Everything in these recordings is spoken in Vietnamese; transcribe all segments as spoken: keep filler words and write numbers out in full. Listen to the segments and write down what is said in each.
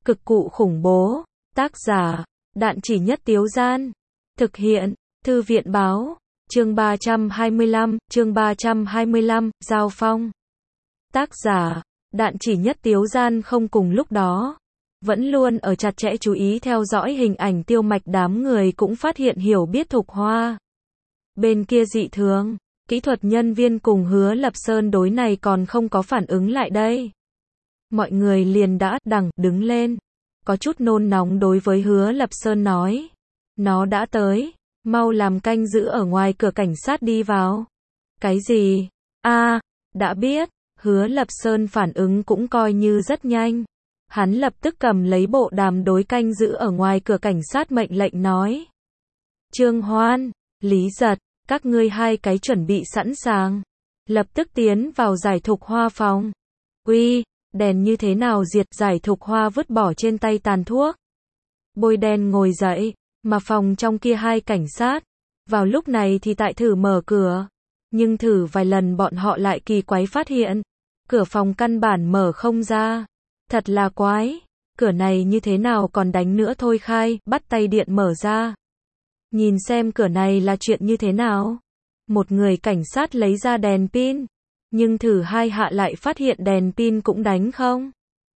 Cực cụ khủng bố. Tác giả, Đạn Chỉ Nhất Tiếu Gian. Thực hiện, Thư viện báo. Chương ba trăm hai mươi lăm, chương ba trăm hai mươi lăm, Giao phong. Tác giả, Đạn Chỉ Nhất Tiếu Gian không cùng lúc đó. Vẫn luôn ở chặt chẽ chú ý theo dõi hình ảnh Tiêu Mạch, đám người cũng phát hiện hiểu biết Thục Hoa bên kia dị thường. Kỹ thuật nhân viên cùng Hứa Lập Sơn đối này còn không có phản ứng lại đây. Mọi người liền đã đằng đứng lên. Có chút nôn nóng đối với Hứa Lập Sơn nói. Nó đã tới. Mau làm canh giữ ở ngoài cửa, cảnh sát đi vào. Cái gì? A, đã biết. Hứa Lập Sơn phản ứng cũng coi như rất nhanh. Hắn lập tức cầm lấy bộ đàm đối canh giữ ở ngoài cửa cảnh sát mệnh lệnh nói. Trương Hoan, Lý Giật, các ngươi hai cái chuẩn bị sẵn sàng. Lập tức tiến vào Giải Thục Hoa phòng. Uy, đèn như thế nào diệt? Giải Thục Hoa vứt bỏ trên tay tàn thuốc. Bôi đen ngồi dậy, mà phòng trong kia hai cảnh sát. Vào lúc này thì tại thử mở cửa. Nhưng thử vài lần bọn họ lại kỳ quái phát hiện. Cửa phòng căn bản mở không ra. Thật là quái. Cửa này như thế nào còn đánh nữa thôi khai, bắt tay điện mở ra. Nhìn xem cửa này là chuyện như thế nào. Một người cảnh sát lấy ra đèn pin. Nhưng thử hai hạ lại phát hiện đèn pin cũng đánh không.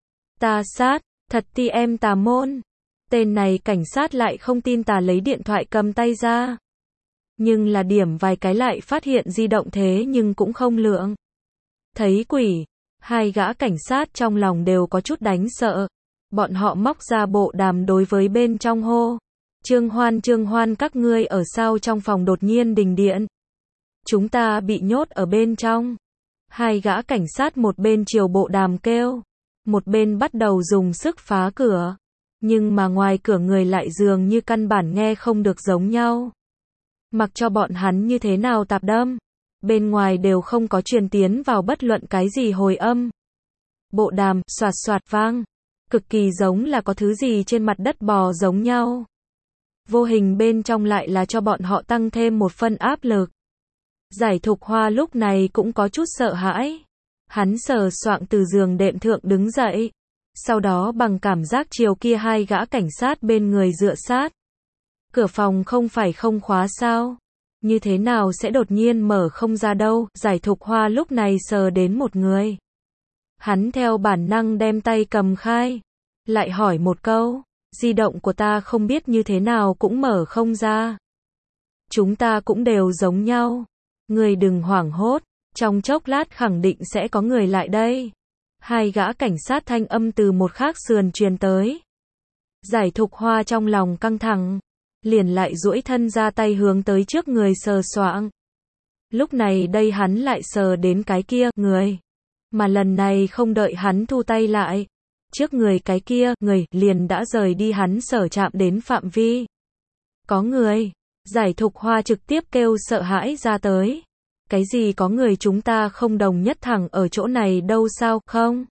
Ta sát, thật ti em tà môn. Tên này cảnh sát lại không tin tà lấy điện thoại cầm tay ra. Nhưng là điểm vài cái lại phát hiện di động thế nhưng cũng không lượng. Thấy quỷ, hai gã cảnh sát trong lòng đều có chút đánh sợ. Bọn họ móc ra bộ đàm đối với bên trong hô. Trương Hoan, Trương Hoan, các ngươi ở sau trong phòng đột nhiên đình điện. Chúng ta bị nhốt ở bên trong. Hai gã cảnh sát một bên chiều bộ đàm kêu. Một bên bắt đầu dùng sức phá cửa. Nhưng mà ngoài cửa người lại dường như căn bản nghe không được giống nhau. Mặc cho bọn hắn như thế nào tạp đâm. Bên ngoài đều không có truyền tiến vào bất luận cái gì hồi âm. Bộ đàm, xoạt xoạt vang. Cực kỳ giống là có thứ gì trên mặt đất bò giống nhau. Vô hình bên trong lại là cho bọn họ tăng thêm một phân áp lực. Giải Thục Hoa lúc này cũng có chút sợ hãi. Hắn sờ soạng từ giường đệm thượng đứng dậy. Sau đó bằng cảm giác chiều kia hai gã cảnh sát bên người dựa sát. Cửa phòng không phải không khóa sao? Như thế nào sẽ đột nhiên mở không ra đâu? Giải Thục Hoa lúc này sờ đến một người. Hắn theo bản năng đem tay cầm khai. Lại hỏi một câu. Di động của ta không biết như thế nào cũng mở không ra. Chúng ta cũng đều giống nhau. Người đừng hoảng hốt. Trong chốc lát khẳng định sẽ có người lại đây. Hai gã cảnh sát thanh âm từ một khác sườn truyền tới. Giải Thục Hoa trong lòng căng thẳng. Liền lại duỗi thân ra tay hướng tới trước người sờ soạng. Lúc này đây hắn lại sờ đến cái kia, người. Mà lần này không đợi hắn thu tay lại. Trước người cái kia, người, liền đã rời đi hắn sở chạm đến phạm vi. Có người. Giải Thục Hoa trực tiếp kêu sợ hãi ra tới. Cái gì có người? Chúng ta không đồng nhất thẳng ở chỗ này đâu sao, không?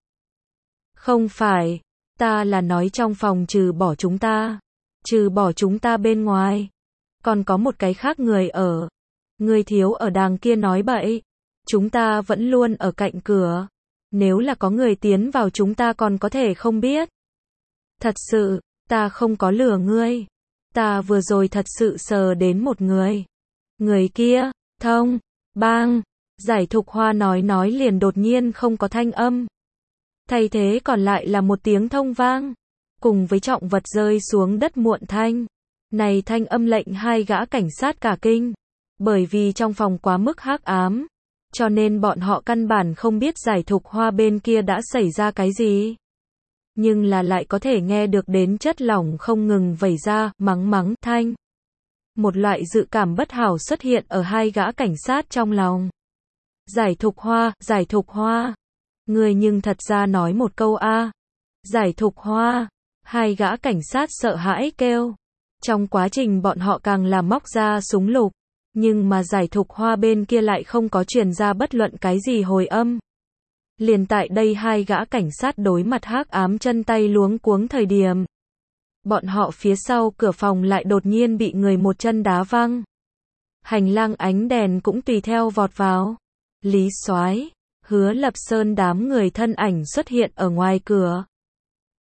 Không phải. Ta là nói trong phòng trừ bỏ chúng ta. Trừ bỏ chúng ta bên ngoài. Còn có một cái khác người ở. Người thiếu ở đàng kia nói bậy. Chúng ta vẫn luôn ở cạnh cửa. Nếu là có người tiến vào chúng ta còn có thể không biết. Thật sự, ta không có lừa ngươi. Ta vừa rồi thật sự sờ đến một người. Người kia, thông, bang. Giải Thục Hoa nói nói liền đột nhiên không có thanh âm. Thay thế còn lại là một tiếng thông vang. Cùng với trọng vật rơi xuống đất muộn thanh. Này thanh âm lệnh hai gã cảnh sát cả kinh. Bởi vì trong phòng quá mức hắc ám. Cho nên bọn họ căn bản không biết Giải Thục Hoa bên kia đã xảy ra cái gì. Nhưng là lại có thể nghe được đến chất lỏng không ngừng vẩy ra, mắng mắng thanh. Một loại dự cảm bất hảo xuất hiện ở hai gã cảnh sát trong lòng. Giải Thục Hoa, Giải Thục Hoa. Người nhưng thật ra nói một câu a. Giải Thục Hoa. Hai gã cảnh sát sợ hãi kêu. Trong quá trình bọn họ càng là móc ra súng lục. Nhưng mà Giải Thục Hoa bên kia lại không có truyền ra bất luận cái gì hồi âm. Liền tại đây hai gã cảnh sát đối mặt hắc ám chân tay luống cuống thời điểm. Bọn họ phía sau cửa phòng lại đột nhiên bị người một chân đá văng. Hành lang ánh đèn cũng tùy theo vọt vào. Lý Soái, Hứa Lập Sơn đám người thân ảnh xuất hiện ở ngoài cửa.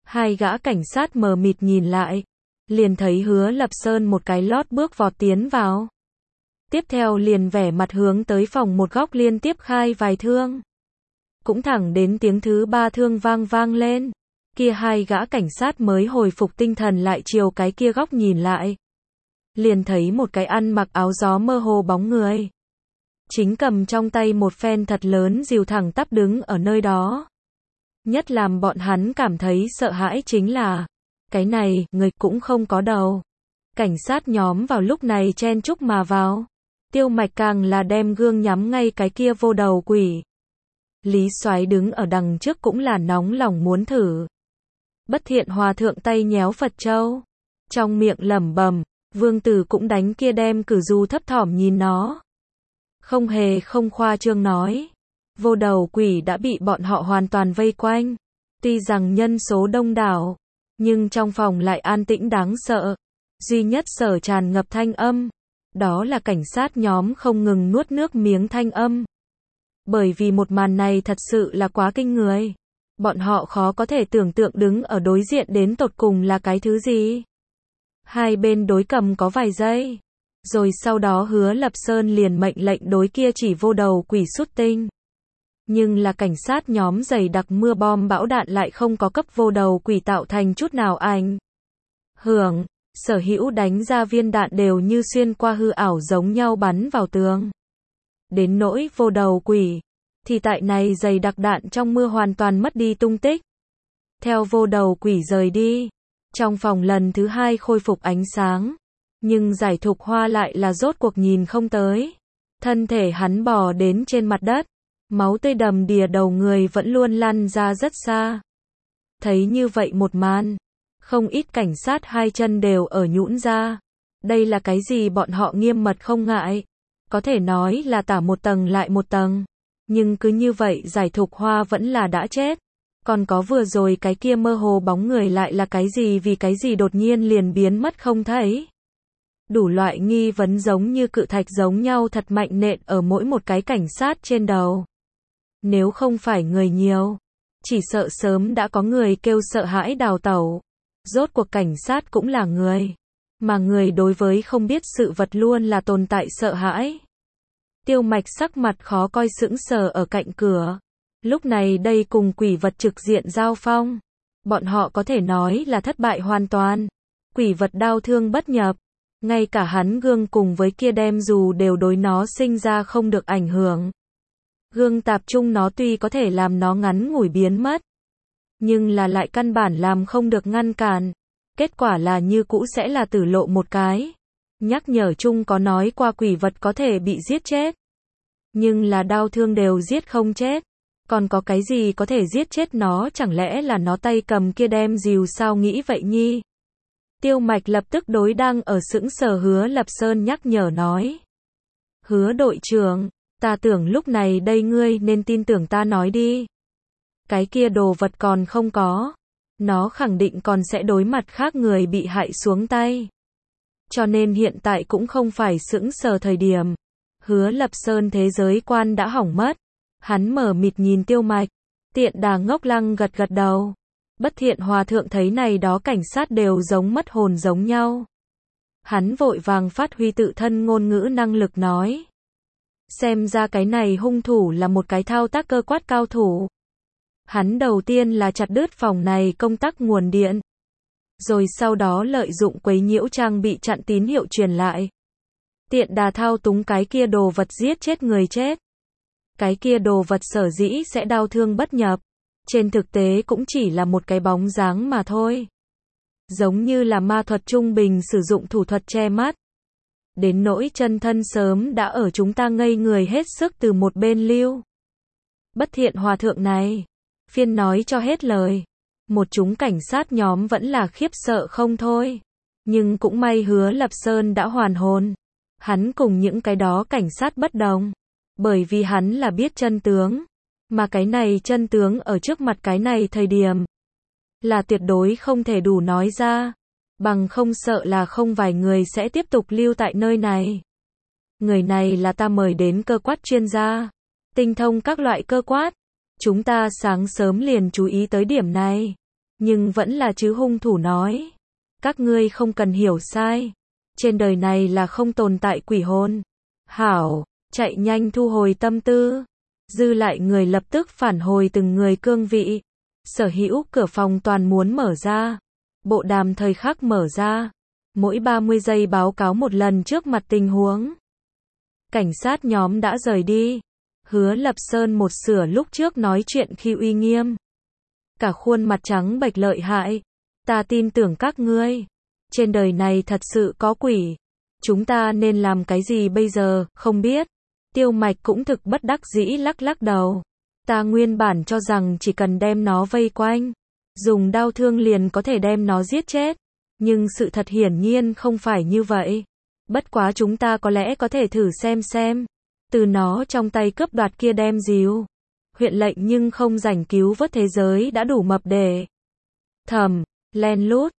Hai gã cảnh sát mờ mịt nhìn lại, liền thấy Hứa Lập Sơn một cái lót bước vọt tiến vào. Tiếp theo liền vẻ mặt hướng tới phòng một góc liên tiếp khai vài thương. Cũng thẳng đến tiếng thứ ba thương vang vang lên. Kia hai gã cảnh sát mới hồi phục tinh thần lại chiều cái kia góc nhìn lại. Liền thấy một cái ăn mặc áo gió mơ hồ bóng người. Chính cầm trong tay một phen thật lớn rìu thẳng tắp đứng ở nơi đó. Nhất làm bọn hắn cảm thấy sợ hãi chính là, cái này, người cũng không có đầu. Cảnh sát nhóm vào lúc này chen chúc mà vào. Tiêu Mạch càng là đem gương nhắm ngay cái kia vô đầu quỷ. Lý Soái đứng ở đằng trước cũng là nóng lòng muốn thử. Bất Thiện Hòa thượng tay nhéo Phật châu, trong miệng lẩm bẩm, Vương Tử cũng đánh kia đem cử du thấp thỏm nhìn nó. Không hề không khoa trương nói, vô đầu quỷ đã bị bọn họ hoàn toàn vây quanh. Tuy rằng nhân số đông đảo, nhưng trong phòng lại an tĩnh đáng sợ. Duy nhất sở tràn ngập thanh âm, đó là cảnh sát nhóm không ngừng nuốt nước miếng thanh âm. Bởi vì một màn này thật sự là quá kinh người. Bọn họ khó có thể tưởng tượng đứng ở đối diện đến tột cùng là cái thứ gì. Hai bên đối cầm có vài giây. Rồi sau đó Hứa Lập Sơn liền mệnh lệnh đối kia chỉ vô đầu quỷ sút tinh. Nhưng là cảnh sát nhóm dày đặc mưa bom bão đạn lại không có cấp vô đầu quỷ tạo thành chút nào ảnh hưởng. Sở hữu đánh ra viên đạn đều như xuyên qua hư ảo giống nhau bắn vào tường. Đến nỗi vô đầu quỷ, thì tại này dày đặc đạn trong mưa hoàn toàn mất đi tung tích. Theo vô đầu quỷ rời đi, trong phòng lần thứ hai khôi phục ánh sáng. Nhưng Giải Thục Hoa lại là rốt cuộc nhìn không tới. Thân thể hắn bò đến trên mặt đất. Máu tươi đầm đìa đầu người vẫn luôn lăn ra rất xa. Thấy như vậy một màn, không ít cảnh sát hai chân đều ở nhũn ra. Đây là cái gì bọn họ nghiêm mật không ngại. Có thể nói là tả một tầng lại một tầng. Nhưng cứ như vậy Giải Thục Hoa vẫn là đã chết. Còn có vừa rồi cái kia mơ hồ bóng người lại là cái gì vì cái gì đột nhiên liền biến mất không thấy. Đủ loại nghi vấn giống như cự thạch giống nhau thật mạnh nện ở mỗi một cái cảnh sát trên đầu. Nếu không phải người nhiều, chỉ sợ sớm đã có người kêu sợ hãi đào tẩu. Rốt cuộc cảnh sát cũng là người, mà người đối với không biết sự vật luôn là tồn tại sợ hãi. Tiêu Mạch sắc mặt khó coi sững sờ ở cạnh cửa. Lúc này đây cùng quỷ vật trực diện giao phong. Bọn họ có thể nói là thất bại hoàn toàn. Quỷ vật đau thương bất nhập. Ngay cả hắn gương cùng với kia đem dù đều đối nó sinh ra không được ảnh hưởng. Gương tạp trung nó tuy có thể làm nó ngắn ngủi biến mất, nhưng là lại căn bản làm không được ngăn cản. Kết quả là như cũ sẽ là tử lộ một cái. Nhắc nhở chung có nói qua quỷ vật có thể bị giết chết. Nhưng là đau thương đều giết không chết. Còn có cái gì có thể giết chết nó, chẳng lẽ là nó tay cầm kia đem rìu sao nghĩ vậy nhi? Tiêu Mạch lập tức đối đang ở sững sờ Hứa Lập Sơn nhắc nhở nói. Hứa đội trưởng, ta tưởng lúc này đây ngươi nên tin tưởng ta nói đi. Cái kia đồ vật còn không có. Nó khẳng định còn sẽ đối mặt khác người bị hại xuống tay. Cho nên hiện tại cũng không phải sững sờ thời điểm. Hứa Lập Sơn thế giới quan đã hỏng mất. Hắn mở mịt nhìn Tiêu Mạch. Tiện đà ngốc lăng gật gật đầu. Bất Thiện Hòa thượng thấy này đó cảnh sát đều giống mất hồn giống nhau. Hắn vội vàng phát huy tự thân ngôn ngữ năng lực nói. Xem ra cái này hung thủ là một cái thao tác cơ quát cao thủ. Hắn đầu tiên là chặt đứt phòng này công tắc nguồn điện. Rồi sau đó lợi dụng quấy nhiễu trang bị chặn tín hiệu truyền lại. Tiện đà thao túng cái kia đồ vật giết chết người chết. Cái kia đồ vật sở dĩ sẽ đau thương bất nhập. Trên thực tế cũng chỉ là một cái bóng dáng mà thôi. Giống như là ma thuật trung bình sử dụng thủ thuật che mắt. Đến nỗi chân thân sớm đã ở chúng ta ngây người hết sức từ một bên lưu. Bất Thiện Hòa thượng này, phiên nói cho hết lời. Một chúng cảnh sát nhóm vẫn là khiếp sợ không thôi. Nhưng cũng may Hứa Lập Sơn đã hoàn hồn. Hắn cùng những cái đó cảnh sát bất đồng. Bởi vì hắn là biết chân tướng. Mà cái này chân tướng ở trước mặt cái này thời điểm. Là tuyệt đối không thể đủ nói ra. Bằng không sợ là không vài người sẽ tiếp tục lưu tại nơi này. Người này là ta mời đến cơ quát chuyên gia. Tinh thông các loại cơ quát. Chúng ta sáng sớm liền chú ý tới điểm này. Nhưng vẫn là chứ hung thủ nói. Các ngươi không cần hiểu sai. Trên đời này là không tồn tại quỷ hồn. Hảo, chạy nhanh thu hồi tâm tư. Dư lại người lập tức phản hồi từng người cương vị. Sở hữu cửa phòng toàn muốn mở ra. Bộ đàm thời khắc mở ra. Mỗi ba mươi giây báo cáo một lần trước mặt tình huống. Cảnh sát nhóm đã rời đi. Hứa Lập Sơn một sửa lúc trước nói chuyện khi uy nghiêm. Cả khuôn mặt trắng bệch lợi hại. Ta tin tưởng các ngươi. Trên đời này thật sự có quỷ. Chúng ta nên làm cái gì bây giờ, không biết. Tiêu Mạch cũng thực bất đắc dĩ lắc lắc đầu. Ta nguyên bản cho rằng chỉ cần đem nó vây quanh. Dùng đao thương liền có thể đem nó giết chết. Nhưng sự thật hiển nhiên không phải như vậy. Bất quá chúng ta có lẽ có thể thử xem xem. Từ nó trong tay cướp đoạt kia đem díu. Huyện lệnh nhưng không rảnh cứu vớt thế giới đã đủ mập để. Thầm, len lút,